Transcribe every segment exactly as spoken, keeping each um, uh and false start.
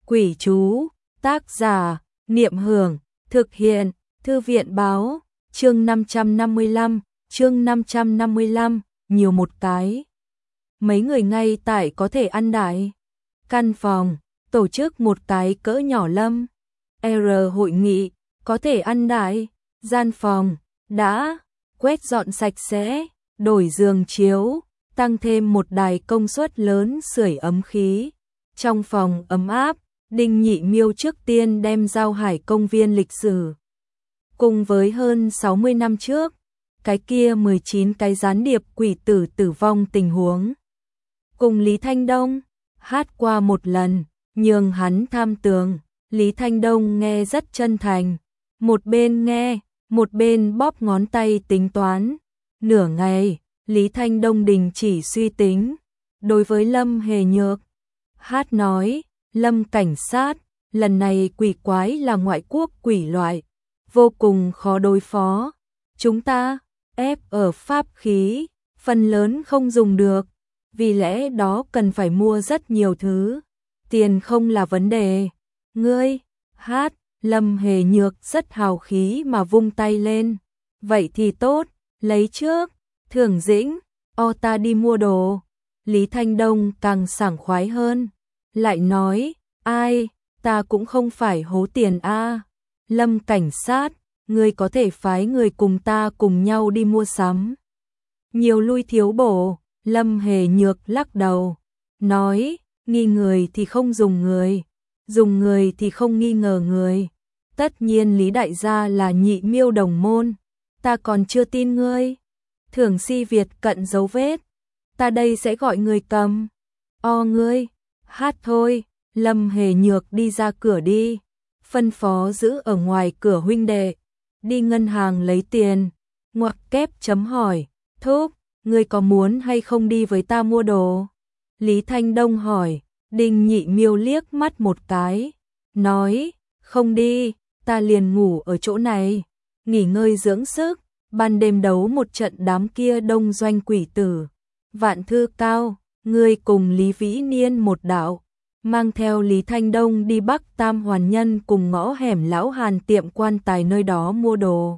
Quỷ chú, tác giả, Niệm Hưởng, thực hiện, Thư viện báo, chương năm trăm năm mươi lăm, chương năm trăm năm mươi lăm, nhiều một cái. Mấy người ngay tại có thể ăn đại. Căn phòng, tổ chức một cái cỡ nhỏ lâm. R hội nghị, có thể ăn đại. Gian phòng, đã, quét dọn sạch sẽ, đổi giường chiếu, tăng thêm một đài công suất lớn sưởi ấm khí. Trong phòng ấm áp, Đinh Nhị Miêu trước tiên đem Giao Hải công viên lịch sử. Cùng với hơn sáu mươi năm trước, cái kia mười chín cái gián điệp quỷ tử tử vong tình huống. Cùng Lý Thanh Đông, hát qua một lần, nhường hắn tham tường. Lý Thanh Đông nghe rất chân thành, một bên nghe, một bên bóp ngón tay tính toán. Nửa ngày, Lý Thanh Đông đình chỉ suy tính. Đối với Lâm Hề Nhược, hát nói, Lâm cảnh sát, lần này quỷ quái là ngoại quốc quỷ loại, vô cùng khó đối phó. Chúng ta, ép ở pháp khí, phần lớn không dùng được, vì lẽ đó cần phải mua rất nhiều thứ. Tiền không là vấn đề. Ngươi, hát, Lâm Hề Nhược rất hào khí mà vung tay lên. Vậy thì tốt, lấy trước, Thường Dĩnh, o ta đi mua đồ. Lý Thanh Đông càng sảng khoái hơn, lại nói, ai, ta cũng không phải hố tiền a. Lâm cảnh sát, ngươi có thể phái người cùng ta cùng nhau đi mua sắm. Nhiều lui thiếu bổ. Lâm Hề Nhược lắc đầu, nói, nghi người thì không dùng người, dùng người thì không nghi ngờ người. Tất nhiên Lý đại gia là Nhị Miêu đồng môn, ta còn chưa tin ngươi. Thưởng Si Việt cận dấu vết, ta đây sẽ gọi người cầm. O ngươi, hát thôi. Lâm Hề Nhược đi ra cửa đi, phân phó giữ ở ngoài cửa huynh đệ, đi ngân hàng lấy tiền. Ngoặc kép chấm hỏi, thúc, ngươi có muốn hay không đi với ta mua đồ? Lý Thanh Đông hỏi. Đinh Nhị Miêu liếc mắt một cái, nói, không đi, ta liền ngủ ở chỗ này, nghỉ ngơi dưỡng sức, ban đêm đấu một trận đám kia đông doanh quỷ tử. Vạn Thư Cao, ngươi cùng Lý Vĩ Niên một đạo, mang theo Lý Thanh Đông đi Bắc Tam Hoàn Nhân cùng ngõ hẻm Lão Hàn tiệm quan tài nơi đó mua đồ.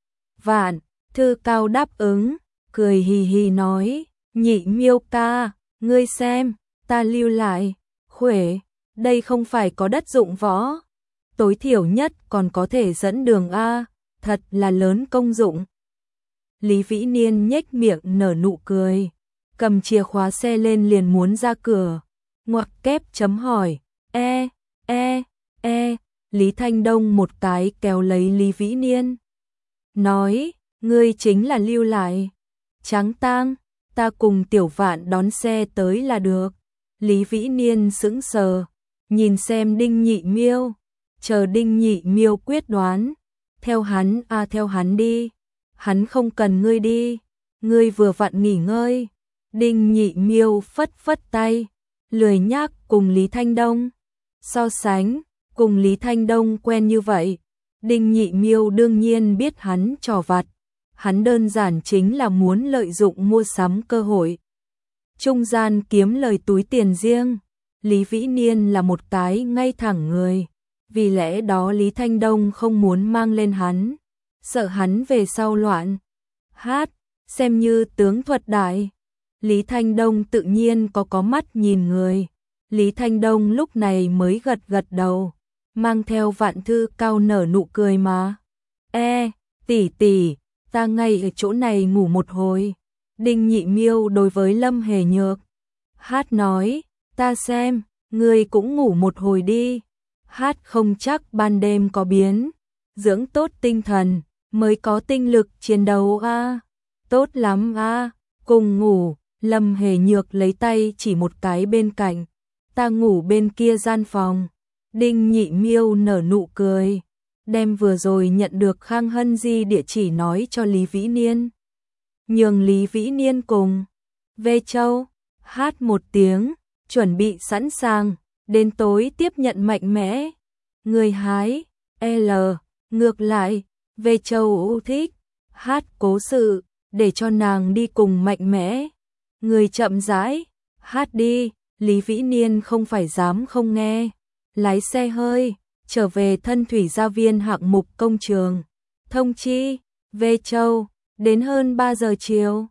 Vạn Thư Cao đáp ứng, cười hì hì nói, Nhị Miêu ca, ngươi xem, ta lưu lại, Khuể, đây không phải có đất dụng võ, tối thiểu nhất còn có thể dẫn đường a, thật là lớn công dụng. Lý Vĩ Niên nhếch miệng nở nụ cười, cầm chìa khóa xe lên liền muốn ra cửa. Ngoặc kép chấm hỏi, e, e, e, Lý Thanh Đông một cái kéo lấy Lý Vĩ Niên, nói, ngươi chính là lưu lại. Tráng tang, ta cùng Tiểu Vạn đón xe tới là được. Lý Vĩ Niên sững sờ, nhìn xem Đinh Nhị Miêu, chờ Đinh Nhị Miêu quyết đoán. Theo hắn a à, theo hắn đi, hắn không cần ngươi đi, ngươi vừa vặn nghỉ ngơi. Đinh Nhị Miêu phất phất tay, lười nhác cùng Lý Thanh Đông. So sánh, cùng Lý Thanh Đông quen như vậy, Đinh Nhị Miêu đương nhiên biết hắn trò vặt. Hắn đơn giản chính là muốn lợi dụng mua sắm cơ hội, trung gian kiếm lời túi tiền riêng. Lý Vĩ Niên là một cái ngay thẳng người, vì lẽ đó Lý Thanh Đông không muốn mang lên hắn, sợ hắn về sau loạn. Hát, xem như tướng thuật đại. Lý Thanh Đông tự nhiên có có mắt nhìn người. Lý Thanh Đông lúc này mới gật gật đầu, mang theo Vạn Thư Cao nở nụ cười mà. E, tỷ tỷ, ta ngay ở chỗ này ngủ một hồi. Đinh Nhị Miêu đối với Lâm Hề Nhược, hát nói, ta xem, ngươi cũng ngủ một hồi đi. Hát không chắc ban đêm có biến, dưỡng tốt tinh thần, mới có tinh lực chiến đấu a. À. Tốt lắm a, à. Cùng ngủ. Lâm Hề Nhược lấy tay chỉ một cái bên cạnh, ta ngủ bên kia gian phòng. Đinh Nhị Miêu nở nụ cười, đem vừa rồi nhận được Khang Hân Di địa chỉ nói cho Lý Vĩ Niên, nhường Lý Vĩ Niên cùng Vê Châu hát một tiếng, chuẩn bị sẵn sàng, đến tối tiếp nhận mạnh mẽ. Người hái, L, ngược lại, Vê Châu thích hát cố sự, để cho nàng đi cùng mạnh mẽ. Người chậm rãi, hát đi. Lý Vĩ Niên không phải dám không nghe, lái xe hơi, trở về thân thủy gia viên hạng mục công trường. Thông chi, về Châu, đến hơn ba giờ chiều.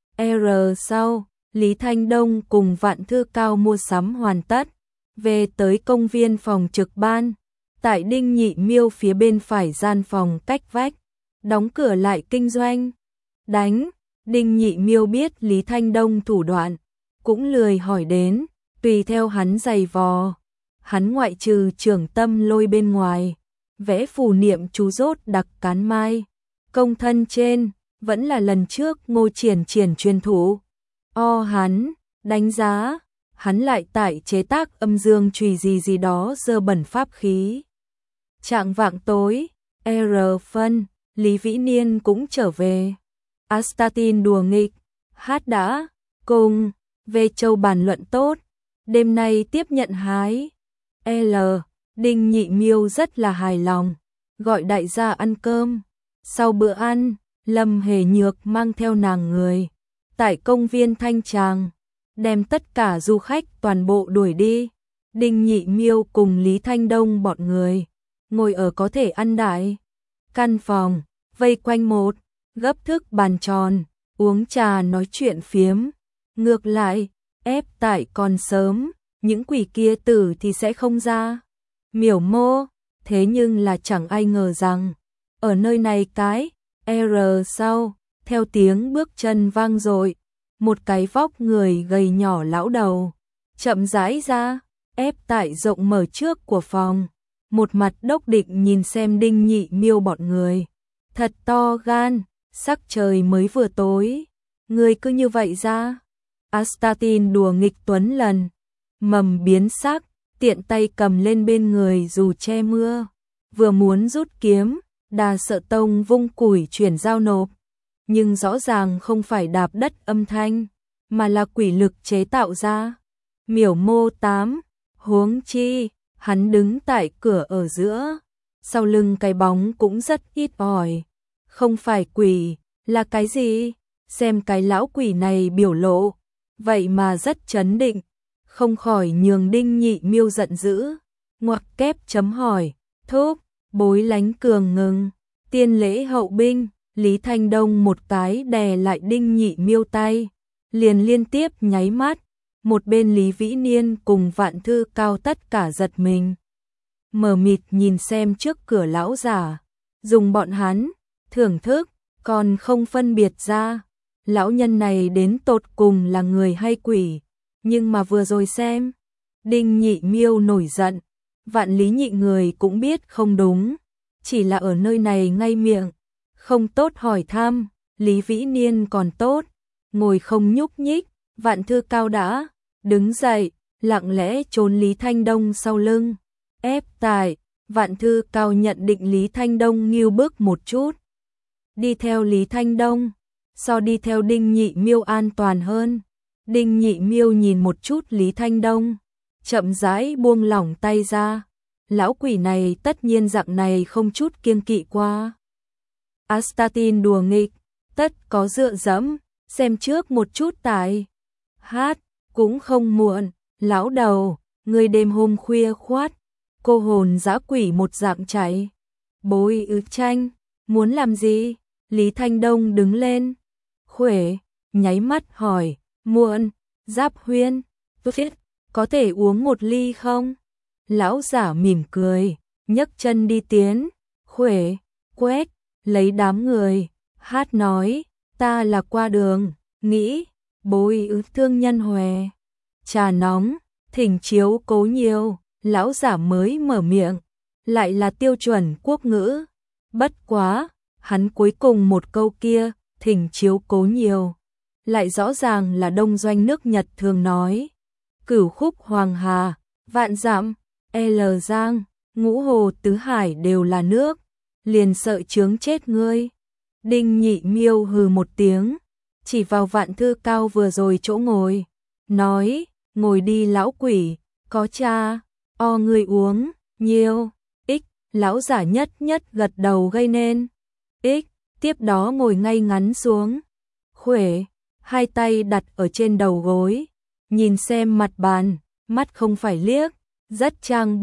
R sau, Lý Thanh Đông cùng Vạn Thư Cao mua sắm hoàn tất, về tới công viên phòng trực ban, tại Đinh Nhị Miêu phía bên phải gian phòng cách vách, đóng cửa lại kinh doanh. Đánh, Đinh Nhị Miêu biết Lý Thanh Đông thủ đoạn, cũng lười hỏi đến, tùy theo hắn giày vò. Hắn ngoại trừ trưởng tâm lôi bên ngoài, vẽ phù niệm chú rốt đặc cán mai, công thân trên, vẫn là lần trước Ngô Triển Triển truyền thủ. O hắn, đánh giá, hắn lại tại chế tác âm dương chùy gì gì đó dơ bẩn pháp khí. Trạng vạng tối, R phân, Lý Vĩ Niên cũng trở về. Astatin đùa nghịch, hát đã, cùng, về Châu bàn luận tốt, đêm nay tiếp nhận hái. L, Đinh Nhị Miêu rất là hài lòng, gọi đại gia ăn cơm. Sau bữa ăn, Lâm Hề Nhược mang theo nàng người, tại công viên Thanh Tràng, đem tất cả du khách toàn bộ đuổi đi. Đinh Nhị Miêu cùng Lý Thanh Đông bọn người, ngồi ở có thể ăn đại căn phòng, vây quanh một gấp thức bàn tròn, uống trà nói chuyện phiếm. Ngược lại, ép tại còn sớm, những quỷ kia tử thì sẽ không ra. Miểu mô, thế nhưng là chẳng ai ngờ rằng, ở nơi này cái, R sau, theo tiếng bước chân vang dội, một cái vóc người gầy nhỏ lão đầu, chậm rãi ra, ép tại rộng mở trước của phòng, một mặt đốc định nhìn xem Đinh Nhị Miêu bọn người. Thật to gan, sắc trời mới vừa tối, người cứ như vậy ra. Astatin đùa nghịch tuấn lần, mầm biến sắc, tiện tay cầm lên bên người dù che mưa, vừa muốn rút kiếm, Đà Sợ Tông vung củi chuyển giao nộp, nhưng rõ ràng không phải đạp đất âm thanh, mà là quỷ lực chế tạo ra. Miểu mô tám, huống chi, hắn đứng tại cửa ở giữa, sau lưng cái bóng cũng rất ít ỏi, không phải quỷ, là cái gì? Xem cái lão quỷ này biểu lộ, vậy mà rất trấn định, không khỏi nhường Đinh Nhị Miêu giận dữ, ngoặc kép chấm hỏi, thúc, bối lánh cường ngừng, tiên lễ hậu binh. Lý Thanh Đông một cái đè lại Đinh Nhị Miêu tay, liền liên tiếp nháy mắt, một bên Lý Vĩ Niên cùng Vạn Thư Cao tất cả giật mình. Mờ mịt nhìn xem trước cửa lão giả, dùng bọn hắn, thưởng thức, còn không phân biệt ra, lão nhân này đến tột cùng là người hay quỷ, nhưng mà vừa rồi xem, Đinh Nhị Miêu nổi giận, Vạn Lý Nhị người cũng biết không đúng, chỉ là ở nơi này ngay miệng. Không tốt hỏi thăm, Lý Vĩ Niên còn tốt, ngồi không nhúc nhích, Vạn Thư Cao đã đứng dậy, lặng lẽ trốn Lý Thanh Đông sau lưng. Ép tại, Vạn Thư Cao nhận định Lý Thanh Đông nghiêu bước một chút. Đi theo Lý Thanh Đông, so đi theo Đinh Nhị Miêu an toàn hơn. Đinh Nhị Miêu nhìn một chút Lý Thanh Đông, chậm rãi buông lỏng tay ra. Lão quỷ này tất nhiên dạng này không chút kiêng kỵ qua. Astatin đùa nghịch, tất có dựa dẫm, xem trước một chút tài. Hát, cũng không muộn, lão đầu, người đêm hôm khuya khoát, cô hồn dã quỷ một dạng chạy. Bối ứ tranh, muốn làm gì? Lý Thanh Đông đứng lên, khuể, nháy mắt hỏi, muộn, Giáp Huyên, tốt thiết, có thể uống một ly không? Lão giả mỉm cười, nhấc chân đi tiến, khuể, quét. Lấy đám người, hát nói, ta là qua đường, nghĩ, bối ứ thương nhân hòe. Trà nóng, thỉnh chiếu cố nhiều, lão giả mới mở miệng, lại là tiêu chuẩn quốc ngữ. Bất quá, hắn cuối cùng một câu kia, thỉnh chiếu cố nhiều, lại rõ ràng là đông doanh nước Nhật thường nói. Cửu khúc Hoàng Hà, vạn dặm, L Giang, ngũ hồ tứ hải đều là nước. Liền sợ chướng chết ngươi. Đinh Nhị Miêu hừ một tiếng, chỉ vào Vạn Thư Cao vừa rồi chỗ ngồi, nói, ngồi đi lão quỷ, có trà, o ngươi uống, nhiều, ích, lão giả nhất nhất gật đầu gây nên, ích, tiếp đó ngồi ngay ngắn xuống, khuể, hai tay đặt ở trên đầu gối, nhìn xem mặt bàn, mắt không phải liếc, rất trang bức,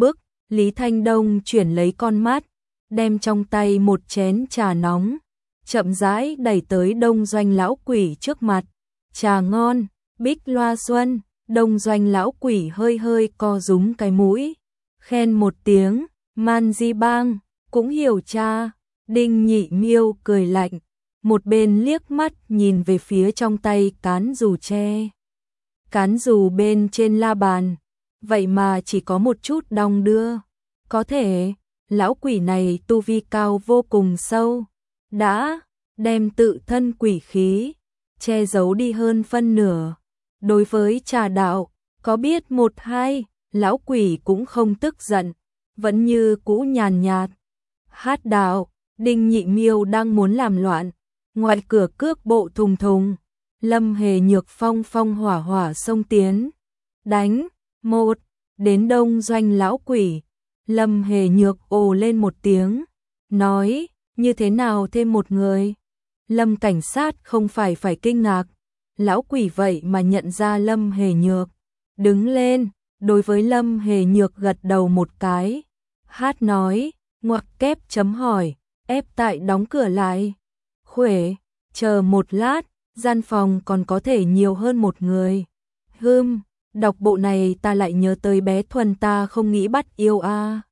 Lý Thanh Đông chuyển lấy con mắt, đem trong tay một chén trà nóng, chậm rãi đẩy tới Đông Doanh lão quỷ trước mặt. Trà ngon, Bích Loa Xuân. Đông Doanh lão quỷ hơi hơi co rúm cái mũi, khen một tiếng, Man Di Bang, cũng hiểu cha. Đinh Nhị Miêu cười lạnh, một bên liếc mắt nhìn về phía trong tay cán dù tre. Cán dù bên trên la bàn, vậy mà chỉ có một chút đong đưa. Có thể, lão quỷ này tu vi cao vô cùng sâu, đã đem tự thân quỷ khí che giấu đi hơn phân nửa. Đối với trà đạo, có biết một hai, lão quỷ cũng không tức giận, vẫn như cũ nhàn nhạt. Hát đạo, Đinh Nhị Miêu đang muốn làm loạn, ngoài cửa cước bộ thùng thùng, Lâm Hề Nhược phong phong hỏa hỏa xông tiến, đánh, một, đến Đông Doanh lão quỷ. Lâm Hề Nhược ồ lên một tiếng, nói, như thế nào thêm một người? Lâm cảnh sát không phải phải kinh ngạc, lão quỷ vậy mà nhận ra Lâm Hề Nhược, đứng lên, đối với Lâm Hề Nhược gật đầu một cái. Hát nói, ngoặc kép chấm hỏi, ép tại đóng cửa lại. Khuể, chờ một lát, gian phòng còn có thể nhiều hơn một người. Hưm, đọc bộ này ta lại nhớ tới bé Thuần ta không nghĩ bắt yêu a.